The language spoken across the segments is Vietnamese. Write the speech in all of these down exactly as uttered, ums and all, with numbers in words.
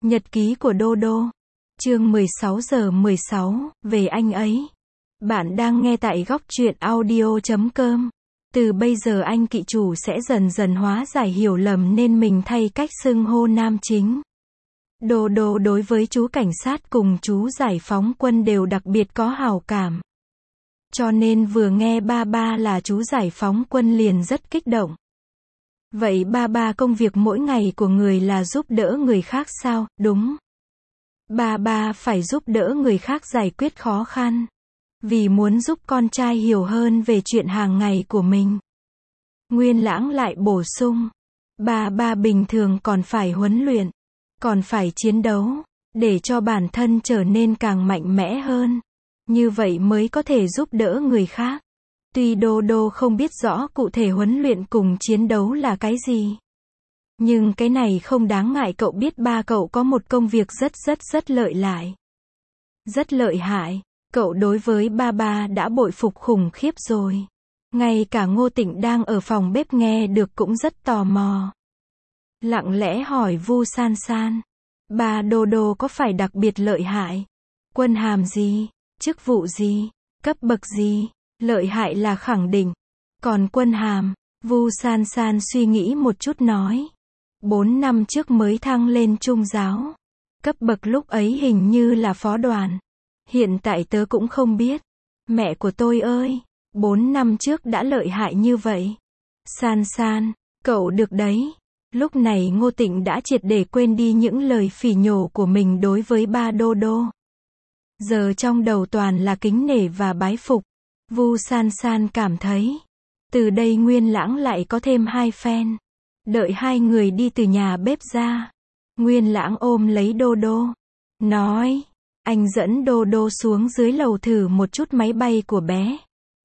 Nhật ký của Đô Đô. Chương mười sáu giờ mười sáu, về anh ấy. Bạn đang nghe tại góc truyện audio chấm com. Từ bây giờ anh kỵ chủ sẽ dần dần hóa giải hiểu lầm nên mình thay cách xưng hô nam chính. Đô Đô đối với chú cảnh sát cùng chú giải phóng quân đều đặc biệt có hảo cảm. Cho nên vừa nghe ba ba là chú giải phóng quân liền rất kích động. Vậy ba ba công việc mỗi ngày của người là giúp đỡ người khác sao? Đúng. Ba ba phải giúp đỡ người khác giải quyết khó khăn. Vì muốn giúp con trai hiểu hơn về chuyện hàng ngày của mình. Nguyên Lãng lại bổ sung. Ba ba bình thường còn phải huấn luyện. Còn phải chiến đấu. Để cho bản thân trở nên càng mạnh mẽ hơn. Như vậy mới có thể giúp đỡ người khác. Tuy Đô Đô không biết rõ cụ thể huấn luyện cùng chiến đấu là cái gì. Nhưng cái này không đáng ngại, cậu biết ba cậu có một công việc rất rất rất lợi hại. Rất lợi hại. Cậu đối với ba ba đã bội phục khủng khiếp rồi. Ngay cả Ngô Tịnh đang ở phòng bếp nghe được cũng rất tò mò. Lặng lẽ hỏi Vu San San. Ba Đô Đô có phải đặc biệt lợi hại? Quân hàm gì? Chức vụ gì? Cấp bậc gì? Lợi hại là khẳng định. Còn quân hàm, Vu San San suy nghĩ một chút nói. Bốn năm trước mới thăng lên trung giáo. Cấp bậc lúc ấy hình như là phó đoàn. Hiện tại tớ cũng không biết. Mẹ của tôi ơi, bốn năm trước đã lợi hại như vậy. San San, cậu được đấy. Lúc này Ngô Tịnh đã triệt để quên đi những lời phỉ nhổ của mình đối với ba Đô Đô. Giờ trong đầu toàn là kính nể và bái phục. Vu San San cảm thấy, từ đây Nguyên Lãng lại có thêm hai fan. Đợi hai người đi từ nhà bếp ra, Nguyên Lãng ôm lấy Đô Đô, nói, anh dẫn Đô Đô xuống dưới lầu thử một chút máy bay của bé.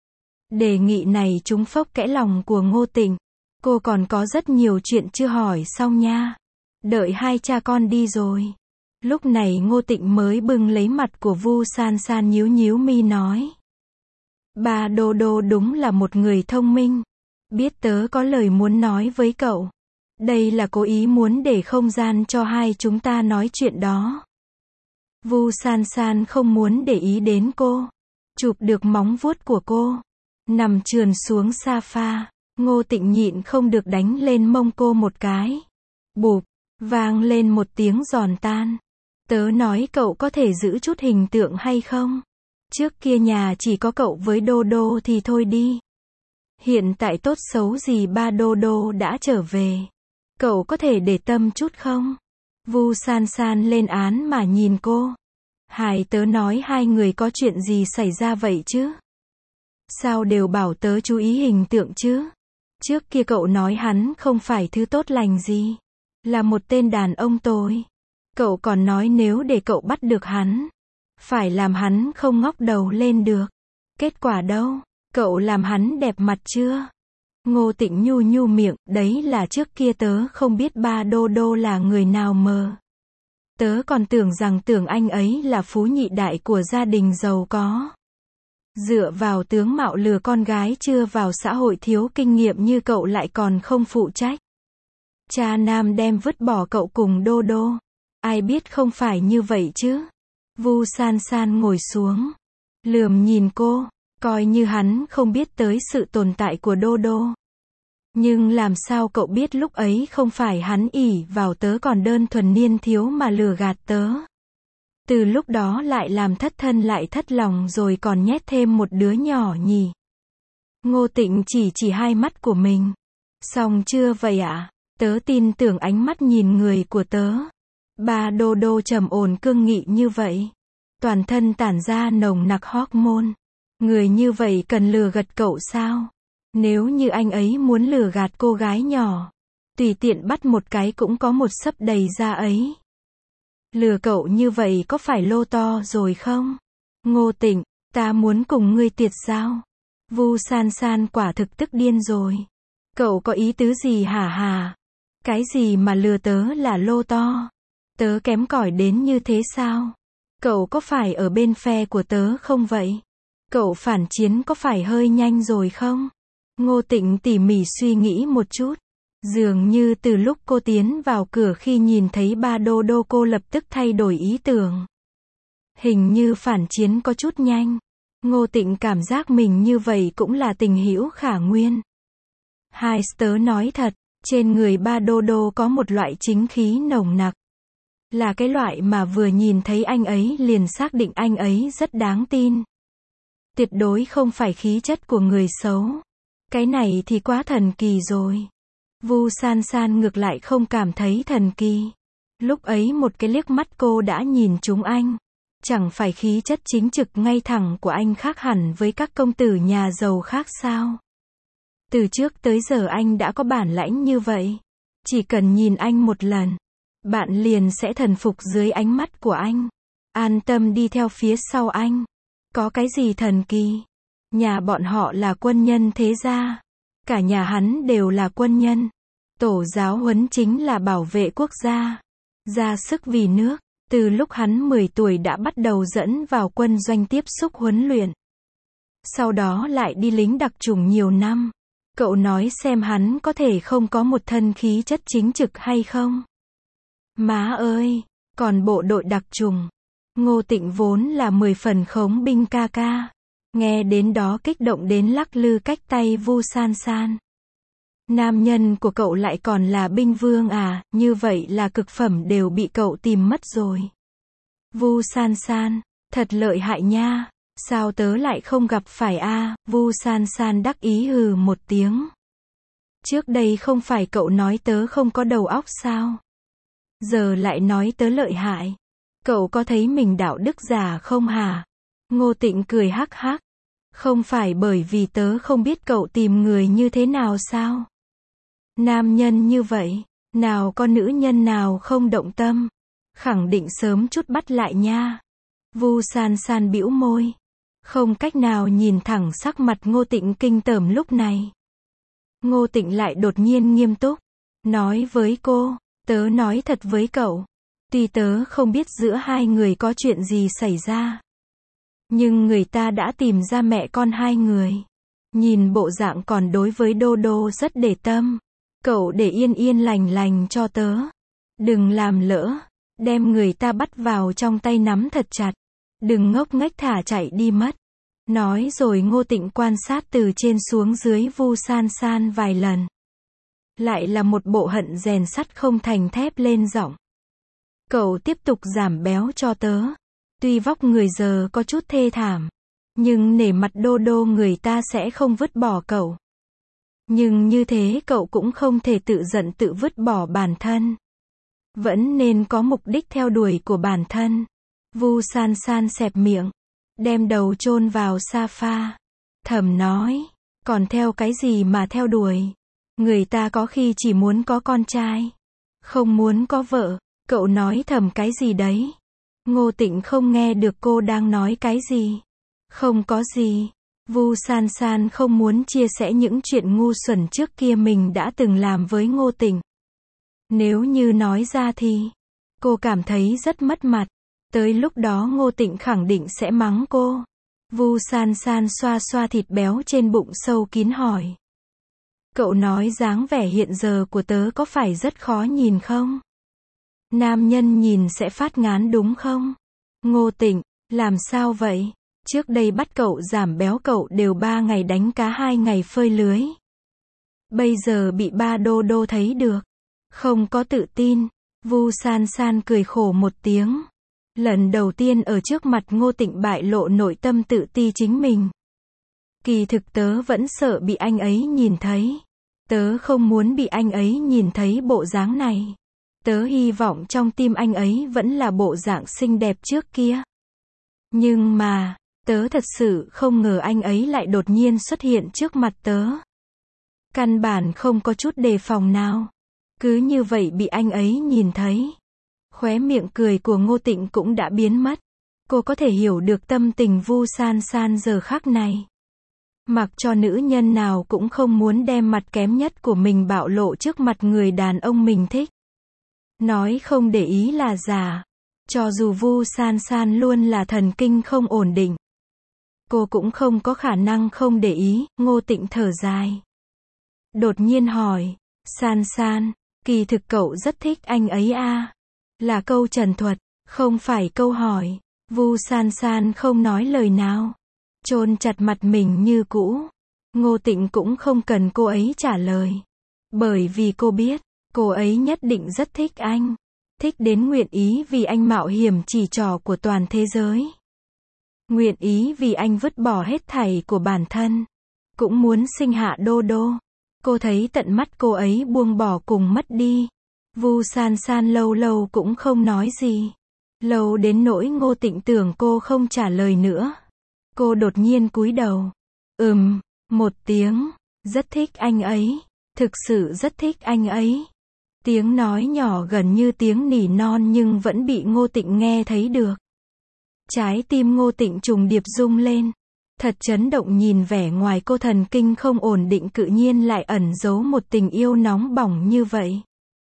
Đề nghị này trúng phốc kẽ lòng của Ngô Tịnh. Cô còn có rất nhiều chuyện chưa hỏi xong nha. Đợi hai cha con đi rồi. Lúc này Ngô Tịnh mới bưng lấy mặt của Vu San San nhíu nhíu mi nói. Ba Đô Đô đúng là một người thông minh. Biết tớ có lời muốn nói với cậu. Đây là cố ý muốn để không gian cho hai chúng ta nói chuyện đó. Vu San San không muốn để ý đến cô. Chụp được móng vuốt của cô. Nằm trườn xuống sofa. Ngô Tịnh nhịn không được đánh lên mông cô một cái. Bụp. Vang lên một tiếng giòn tan. Tớ nói cậu có thể giữ chút hình tượng hay không? Trước kia nhà chỉ có cậu với Đô Đô thì thôi đi. Hiện tại tốt xấu gì ba Đô Đô đã trở về. Cậu có thể để tâm chút không? Vu San San lên án mà nhìn cô. Hải tớ nói hai người có chuyện gì xảy ra vậy chứ? Sao đều bảo tớ chú ý hình tượng chứ? Trước kia cậu nói hắn không phải thứ tốt lành gì. Là một tên đàn ông tồi. Cậu còn nói nếu để cậu bắt được hắn. Phải làm hắn không ngóc đầu lên được. Kết quả đâu? Cậu làm hắn đẹp mặt chưa? Ngô Tịnh nhu nhu miệng, đấy là trước kia tớ không biết ba Đô Đô là người nào mờ. Tớ còn tưởng rằng tưởng anh ấy là phú nhị đại của gia đình giàu có. Dựa vào tướng mạo lừa con gái chưa vào xã hội thiếu kinh nghiệm như cậu lại còn không phụ trách. Cha nam đem vứt bỏ cậu cùng Đô Đô. Ai biết không phải như vậy chứ? Vu San San ngồi xuống. Lườm nhìn cô. Coi như hắn không biết tới sự tồn tại của Đô Đô. Nhưng làm sao cậu biết lúc ấy không phải hắn ỷ vào tớ còn đơn thuần niên thiếu mà lừa gạt tớ. Từ lúc đó lại làm thất thân lại thất lòng rồi còn nhét thêm một đứa nhỏ nhỉ. Ngô Tịnh chỉ chỉ hai mắt của mình. Xong chưa vậy ạ? À? Tớ tin tưởng ánh mắt nhìn người của tớ. Ba Đô Đô trầm ổn cương nghị như vậy. Toàn thân tản ra nồng nặc hormone. Người như vậy cần lừa gạt cậu sao? Nếu như anh ấy muốn lừa gạt cô gái nhỏ, tùy tiện bắt một cái cũng có một xấp đầy da ấy. Lừa cậu như vậy có phải lô to rồi không? Ngô Tịnh, ta muốn cùng ngươi tiệt giao. Vu San San quả thực tức điên rồi. Cậu có ý tứ gì hả hà? Cái gì mà lừa tớ là lô to? Tớ kém cỏi đến như thế sao? Cậu có phải ở bên phe của tớ không vậy? Cậu phản chiến có phải hơi nhanh rồi không? Ngô Tịnh tỉ mỉ suy nghĩ một chút. Dường như từ lúc cô tiến vào cửa khi nhìn thấy ba Đô Đô cô lập tức thay đổi ý tưởng. Hình như phản chiến có chút nhanh. Ngô Tịnh cảm giác mình như vậy cũng là tình hữu khả nguyên. Hai tớ nói thật, trên người ba Đô Đô có một loại chính khí nồng nặc. Là cái loại mà vừa nhìn thấy anh ấy liền xác định anh ấy rất đáng tin. Tuyệt đối không phải khí chất của người xấu. Cái này thì quá thần kỳ rồi. Vu San San ngược lại không cảm thấy thần kỳ. Lúc ấy một cái liếc mắt cô đã nhìn trúng anh. Chẳng phải khí chất chính trực ngay thẳng của anh khác hẳn với các công tử nhà giàu khác sao? Từ trước tới giờ anh đã có bản lãnh như vậy. Chỉ cần nhìn anh một lần, bạn liền sẽ thần phục dưới ánh mắt của anh. An tâm đi theo phía sau anh. Có cái gì thần kỳ? Nhà bọn họ là quân nhân thế gia. Cả nhà hắn đều là quân nhân. Tổ giáo huấn chính là bảo vệ quốc gia. Ra sức vì nước. Từ lúc hắn mười tuổi đã bắt đầu dẫn vào quân doanh tiếp xúc huấn luyện. Sau đó lại đi lính đặc chủng nhiều năm. Cậu nói xem hắn có thể không có một thân khí chất chính trực hay không? Má ơi, còn bộ đội đặc chủng. Ngô Tịnh vốn là mười phần khống binh ca ca. Nghe đến đó kích động đến lắc lư cách tay Vu San San. Nam nhân của cậu lại còn là binh vương à, như vậy là cực phẩm đều bị cậu tìm mất rồi. Vu San San, thật lợi hại nha, sao tớ lại không gặp phải a? À? Vu San San đắc ý hừ một tiếng. Trước đây không phải cậu nói tớ không có đầu óc sao? Giờ lại nói tớ lợi hại. Cậu có thấy mình đạo đức giả không hả? Ngô Tịnh cười hắc hắc. Không phải bởi vì tớ không biết cậu tìm người như thế nào sao? Nam nhân như vậy, nào có nữ nhân nào không động tâm, khẳng định sớm chút bắt lại nha. Vu San San bĩu môi, không cách nào nhìn thẳng sắc mặt Ngô Tịnh kinh tởm lúc này. Ngô Tịnh lại đột nhiên nghiêm túc, nói với cô, tớ nói thật với cậu, tuy tớ không biết giữa hai người có chuyện gì xảy ra, nhưng người ta đã tìm ra mẹ con hai người. Nhìn bộ dạng còn đối với Đô Đô rất để tâm. Cậu để yên yên lành lành cho tớ. Đừng làm lỡ. Đem người ta bắt vào trong tay nắm thật chặt. Đừng ngốc nghếch thả chạy đi mất. Nói rồi Ngô Tịnh quan sát từ trên xuống dưới Vu San San vài lần. Lại là một bộ hận rèn sắt không thành thép lên giọng. Cậu tiếp tục giảm béo cho tớ. Tuy vóc người giờ có chút thê thảm, nhưng nể mặt Đô Đô người ta sẽ không vứt bỏ cậu. Nhưng như thế cậu cũng không thể tự giận tự vứt bỏ bản thân. Vẫn nên có mục đích theo đuổi của bản thân. Vu San San xẹp miệng, đem đầu chôn vào sofa. Thầm nói, còn theo cái gì mà theo đuổi? Người ta có khi chỉ muốn có con trai, không muốn có vợ. Cậu nói thầm cái gì đấy? Ngô Tịnh không nghe được cô đang nói cái gì. Không có gì. Vu San San không muốn chia sẻ những chuyện ngu xuẩn trước kia mình đã từng làm với Ngô Tịnh. Nếu như nói ra thì, cô cảm thấy rất mất mặt. Tới lúc đó Ngô Tịnh khẳng định sẽ mắng cô. Vu San San xoa xoa thịt béo trên bụng sâu kín hỏi. Cậu nói dáng vẻ hiện giờ của tớ có phải rất khó nhìn không? Nam nhân nhìn sẽ phát ngán đúng không? Ngô Tịnh, làm sao vậy? Trước đây bắt cậu giảm béo cậu đều ba ngày đánh cá hai ngày phơi lưới. Bây giờ bị ba Đô Đô thấy được. Không có tự tin. Vu San San cười khổ một tiếng. Lần đầu tiên ở trước mặt Ngô Tịnh bại lộ nội tâm tự ti chính mình. Kỳ thực tớ vẫn sợ bị anh ấy nhìn thấy. Tớ không muốn bị anh ấy nhìn thấy bộ dáng này. Tớ hy vọng trong tim anh ấy vẫn là bộ dạng xinh đẹp trước kia. Nhưng mà, tớ thật sự không ngờ anh ấy lại đột nhiên xuất hiện trước mặt tớ. Căn bản không có chút đề phòng nào. Cứ như vậy bị anh ấy nhìn thấy. Khóe miệng cười của Ngô Tịnh cũng đã biến mất. Cô có thể hiểu được tâm tình Vu San San giờ khắc này. Mặc cho nữ nhân nào cũng không muốn đem mặt kém nhất của mình bạo lộ trước mặt người đàn ông mình thích. Nói không để ý là giả. Cho dù Vu San San luôn là thần kinh không ổn định, cô cũng không có khả năng không để ý. Ngô Tịnh thở dài, đột nhiên hỏi, San San, kỳ thực cậu rất thích anh ấy à? Là câu trần thuật, không phải câu hỏi. Vu San San không nói lời nào, chôn chặt mặt mình như cũ. Ngô Tịnh cũng không cần cô ấy trả lời, bởi vì cô biết, cô ấy nhất định rất thích anh, thích đến nguyện ý vì anh mạo hiểm chỉ trỏ của toàn thế giới. Nguyện ý vì anh vứt bỏ hết thảy của bản thân, cũng muốn sinh hạ Đô Đô. Cô thấy tận mắt cô ấy buông bỏ cùng mất đi. Vu San San lâu lâu cũng không nói gì. Lâu đến nỗi Ngô Tịnh tưởng cô không trả lời nữa. Cô đột nhiên cúi đầu. Ừm, một tiếng. Rất thích anh ấy. Thực sự rất thích anh ấy. Tiếng nói nhỏ gần như tiếng nỉ non nhưng vẫn bị Ngô Tịnh nghe thấy được. Trái tim Ngô Tịnh trùng điệp rung lên. Thật chấn động nhìn vẻ ngoài cô thần kinh không ổn định cự nhiên lại ẩn giấu một tình yêu nóng bỏng như vậy.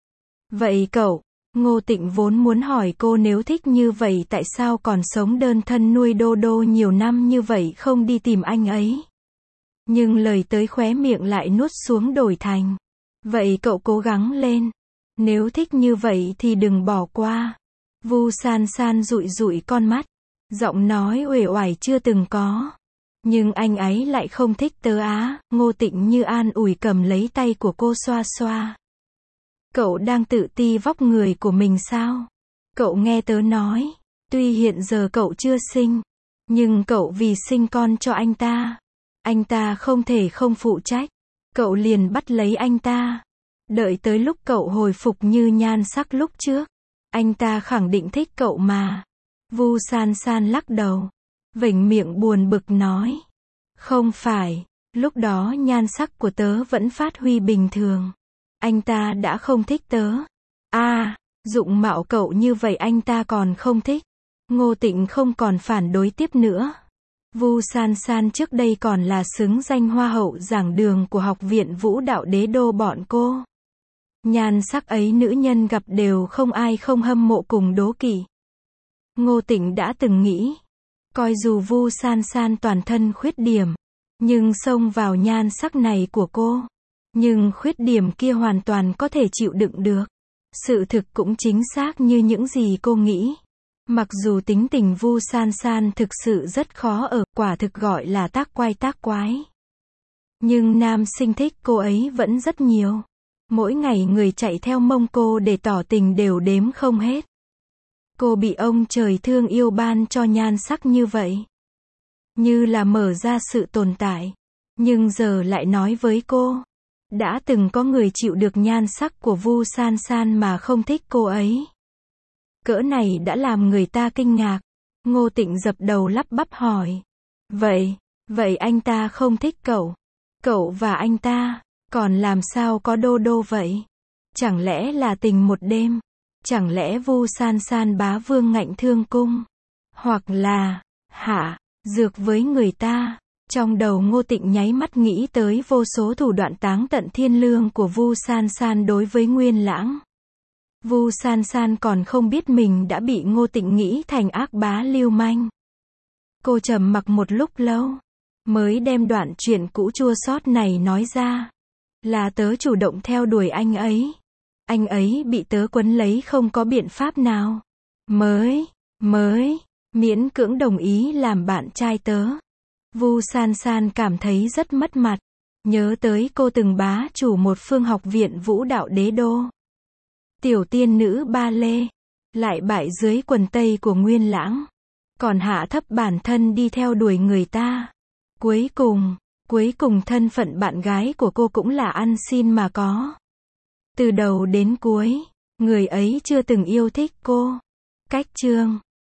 Vậy cậu, Ngô Tịnh vốn muốn hỏi cô nếu thích như vậy tại sao còn sống đơn thân nuôi Đô Đô nhiều năm như vậy không đi tìm anh ấy. Nhưng lời tới khóe miệng lại nuốt xuống đổi thành. Vậy cậu cố gắng lên. Nếu thích như vậy thì đừng bỏ qua. Vu San San dụi dụi con mắt. Giọng nói uể oải chưa từng có. Nhưng anh ấy lại không thích tớ á. Ngô Tịnh như an ủi cầm lấy tay của cô xoa xoa. Cậu đang tự ti vóc người của mình sao? Cậu nghe tớ nói, tuy hiện giờ cậu chưa sinh, nhưng cậu vì sinh con cho anh ta, anh ta không thể không phụ trách. Cậu liền bắt lấy anh ta. Đợi tới lúc cậu hồi phục như nhan sắc lúc trước, anh ta khẳng định thích cậu mà. Vu San San lắc đầu, vểnh miệng buồn bực nói. Không phải, lúc đó nhan sắc của tớ vẫn phát huy bình thường. Anh ta đã không thích tớ. À, dụng mạo cậu như vậy anh ta còn không thích. Ngô Tịnh không còn phản đối tiếp nữa. Vu San San trước đây còn là xứng danh hoa hậu giảng đường của học viện vũ đạo đế đô bọn cô. Nhan sắc ấy nữ nhân gặp đều không ai không hâm mộ cùng đố kỵ. Ngô Tịnh đã từng nghĩ, coi dù Vu San San toàn thân khuyết điểm, nhưng xông vào nhan sắc này của cô. Nhưng khuyết điểm kia hoàn toàn có thể chịu đựng được. Sự thực cũng chính xác như những gì cô nghĩ. Mặc dù tính tình Vu San San thực sự rất khó ở, quả thực gọi là tác quái tác quái. Nhưng nam sinh thích cô ấy vẫn rất nhiều. Mỗi ngày người chạy theo mông cô để tỏ tình đều đếm không hết. Cô bị ông trời thương yêu ban cho nhan sắc như vậy. Như là mở ra sự tồn tại. Nhưng giờ lại nói với cô. Đã từng có người chịu được nhan sắc của Vu San San mà không thích cô ấy. Cỡ này đã làm người ta kinh ngạc. Ngô Tịnh dập đầu lắp bắp hỏi. Vậy, vậy anh ta không thích cậu. Cậu và anh ta, còn làm sao có Đô Đô vậy? Chẳng lẽ là tình một đêm? Chẳng lẽ Vu San San bá vương ngạnh thương cung? Hoặc là, hạ, dược với người ta? Trong đầu Ngô Tịnh nháy mắt nghĩ tới vô số thủ đoạn táng tận thiên lương của Vu San San đối với Nguyên Lãng. Vu San San còn không biết mình đã bị Ngô Tịnh nghĩ thành ác bá lưu manh. Cô trầm mặc một lúc lâu, mới đem đoạn chuyện cũ chua xót này nói ra. Là tớ chủ động theo đuổi anh ấy. Anh ấy bị tớ quấn lấy không có biện pháp nào. Mới, mới, miễn cưỡng đồng ý làm bạn trai tớ. Vu San San cảm thấy rất mất mặt. Nhớ tới cô từng bá chủ một phương học viện vũ đạo đế đô. Tiểu tiên nữ ba lê. Lại bại dưới quần tây của Nguyên Lãng. Còn hạ thấp bản thân đi theo đuổi người ta. Cuối cùng, cuối cùng thân phận bạn gái của cô cũng là ăn xin mà có. Từ đầu đến cuối, người ấy chưa từng yêu thích cô. Cách chương